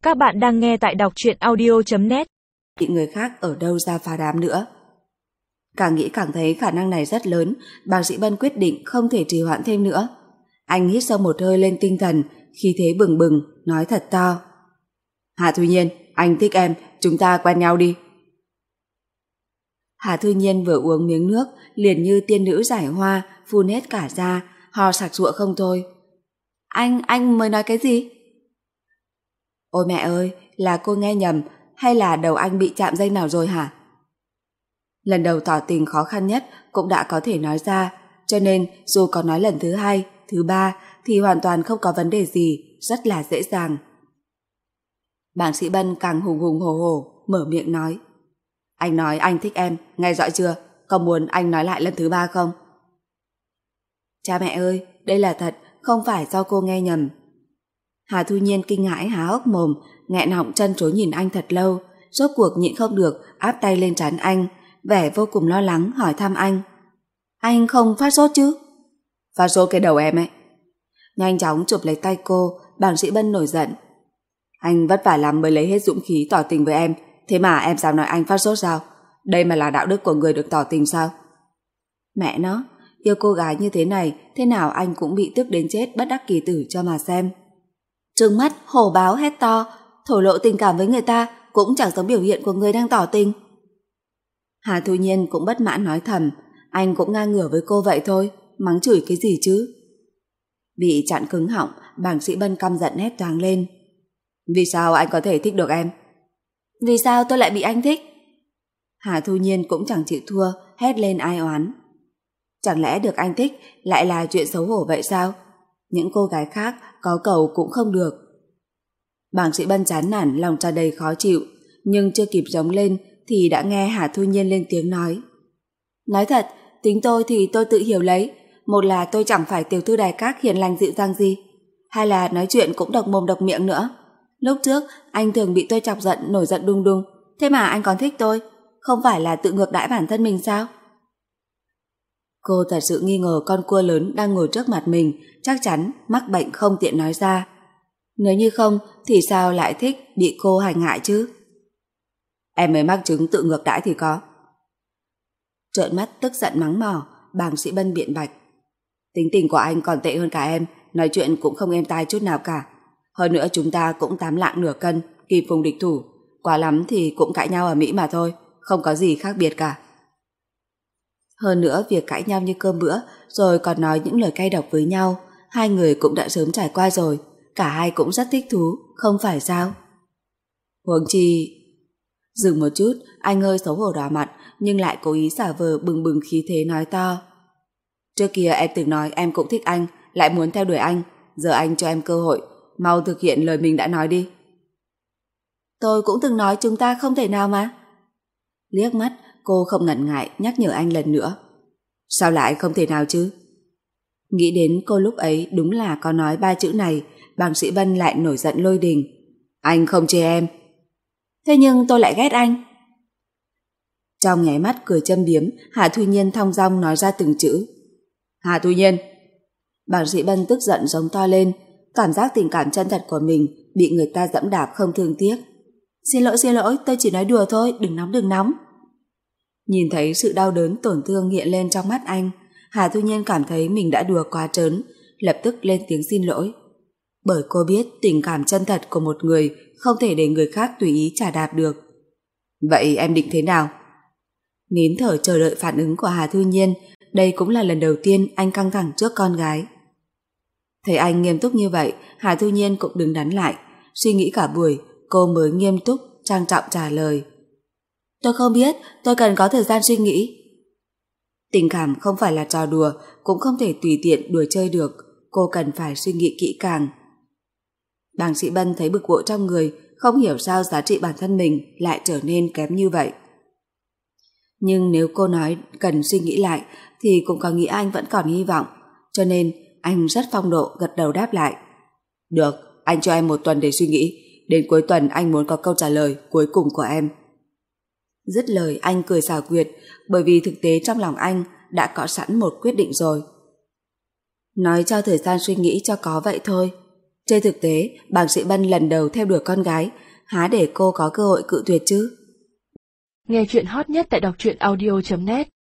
Các bạn đang nghe tại đọc truyện audio.net. Bị người khác ở đâu ra phá đám nữa. Càng nghĩ càng thấy khả năng này rất lớn, bác sĩ Bân quyết định không thể trì hoãn thêm nữa. Anh hít sâu một hơi lên tinh thần, khí thế bừng bừng, nói thật to. Hà Thu Nhiên, anh thích em, chúng ta quen nhau đi. Hà Thu Nhiên vừa uống miếng nước, liền như tiên nữ giải hoa, phun hết cả ra, ho sặc sụa không thôi. Anh mới nói cái gì? Ôi mẹ ơi, là cô nghe nhầm, hay là đầu anh bị chạm dây nào rồi hả? Lần đầu tỏ tình khó khăn nhất cũng đã có thể nói ra, cho nên dù có nói lần thứ hai, thứ ba thì hoàn toàn không có vấn đề gì, rất là dễ dàng. Bác sĩ Bân càng hùng hùng hổ hổ, mở miệng nói. Anh nói anh thích em, nghe rõ chưa? Có muốn anh nói lại lần thứ ba không? Cha mẹ ơi, đây là thật, không phải do cô nghe nhầm. Hà Thu Nhiên kinh hãi há hốc mồm, nghẹn họng chân chối nhìn anh thật lâu, rốt cuộc nhịn không được, áp tay lên trán anh, vẻ vô cùng lo lắng hỏi thăm anh. Anh không phát sốt chứ? Phát sốt cái đầu em ấy. Nhanh chóng chụp lấy tay cô, bác sĩ Bân nổi giận. Anh vất vả lắm mới lấy hết dũng khí tỏ tình với em, thế mà em dám nói anh phát sốt sao? Đây mà là đạo đức của người được tỏ tình sao? Mẹ nó, yêu cô gái như thế này, thế nào anh cũng bị tức đến chết bất đắc kỳ tử cho mà xem. Trừng mắt, hổ báo hét to, thổ lộ tình cảm với người ta cũng chẳng giống biểu hiện của người đang tỏ tình. Hà Thu Nhiên cũng bất mãn nói thầm, anh cũng ngang ngửa với cô vậy thôi, mắng chửi cái gì chứ? Bị chặn cứng họng, bác sĩ Bân căm giận hét toáng lên. Vì sao anh có thể thích được em? Vì sao tôi lại bị anh thích? Hà Thu Nhiên cũng chẳng chịu thua, hét lên ai oán. Chẳng lẽ được anh thích lại là chuyện xấu hổ vậy sao? Những cô gái khác có cầu cũng không được. Bác sĩ Bân chán nản, lòng tràn đầy khó chịu, nhưng chưa kịp giống lên thì đã nghe Hà Thu Nhiên lên tiếng nói. Nói thật, tính tôi thì tôi tự hiểu lấy. Một là tôi chẳng phải tiểu thư đài các hiền lành dịu dàng gì, hai là nói chuyện cũng độc mồm độc miệng nữa. Lúc trước anh thường bị tôi chọc giận, nổi giận đùng đùng, thế mà anh còn thích tôi, không phải là tự ngược đãi bản thân mình sao? Cô thật sự nghi ngờ con cua lớn đang ngồi trước mặt mình chắc chắn mắc bệnh không tiện nói ra. Nếu như không thì sao lại thích bị cô hành hại chứ? Em mới mắc chứng tự ngược đãi thì có. Trợn mắt tức giận mắng mỏ, bác sĩ Bân biện bạch. Tính tình của anh còn tệ hơn cả em, nói chuyện cũng không êm tai chút nào cả. Hơn nữa chúng ta cũng 8 lạng nửa cân, kịp vùng địch thủ, quá lắm thì cũng cãi nhau ở Mỹ mà thôi, không có gì khác biệt cả. Hơn nữa việc cãi nhau như cơm bữa rồi còn nói những lời cay độc với nhau, hai người cũng đã sớm trải qua rồi, cả hai cũng rất thích thú, không phải sao? Huống chi... Dừng một chút, anh hơi xấu hổ đỏ mặt nhưng lại cố ý giả vờ bừng bừng khí thế nói to. Trước kia em từng nói em cũng thích anh, lại muốn theo đuổi anh, giờ anh cho em cơ hội, mau thực hiện lời mình đã nói đi. Tôi cũng từng nói chúng ta không thể nào mà. Liếc mắt, cô không ngần ngại nhắc nhở anh lần nữa. Sao lại không thể nào chứ? Nghĩ đến cô lúc ấy đúng là có nói 3 chữ này, bác sĩ Bân lại nổi giận lôi đình. Anh không chê em. Thế nhưng tôi lại ghét anh. Trong nháy mắt cười châm biếm, Hà Thu Nhiên thong dong nói ra từng chữ. Hà Thu Nhiên. Bác sĩ Bân tức giận giống to lên, cảm giác tình cảm chân thật của mình bị người ta dẫm đạp không thương tiếc. Xin lỗi, tôi chỉ nói đùa thôi, đừng nóng. Nhìn thấy sự đau đớn tổn thương hiện lên trong mắt anh, Hà Thu Nhiên cảm thấy mình đã đùa quá trớn, lập tức lên tiếng xin lỗi. Bởi cô biết tình cảm chân thật của một người không thể để người khác tùy ý chà đạp được. Vậy em định thế nào? Nín thở chờ đợi phản ứng của Hà Thu Nhiên, đây cũng là lần đầu tiên anh căng thẳng trước con gái. Thấy anh nghiêm túc như vậy, Hà Thu Nhiên cũng đứng đắn lại, suy nghĩ cả buổi, cô mới nghiêm túc, trang trọng trả lời. Tôi không biết, tôi cần có thời gian suy nghĩ. Tình cảm không phải là trò đùa, cũng không thể tùy tiện đùa chơi được, cô cần phải suy nghĩ kỹ càng. Bác sĩ Bân thấy bực bội trong người, không hiểu sao giá trị bản thân mình lại trở nên kém như vậy. Nhưng nếu cô nói cần suy nghĩ lại thì cũng có nghĩa anh vẫn còn hy vọng, cho nên anh rất phong độ gật đầu đáp lại. Được, anh cho em 1 tuần để suy nghĩ, đến cuối tuần anh muốn có câu trả lời cuối cùng của em. Dứt lời anh cười xảo quyệt, bởi vì thực tế trong lòng anh đã có sẵn một quyết định rồi. Nói cho thời gian suy nghĩ cho có vậy thôi. Trên thực tế, bác sĩ Bân lần đầu theo đuổi con gái, há để cô có cơ hội cự tuyệt chứ? Nghe chuyện hot nhất tại đọc truyện audio.net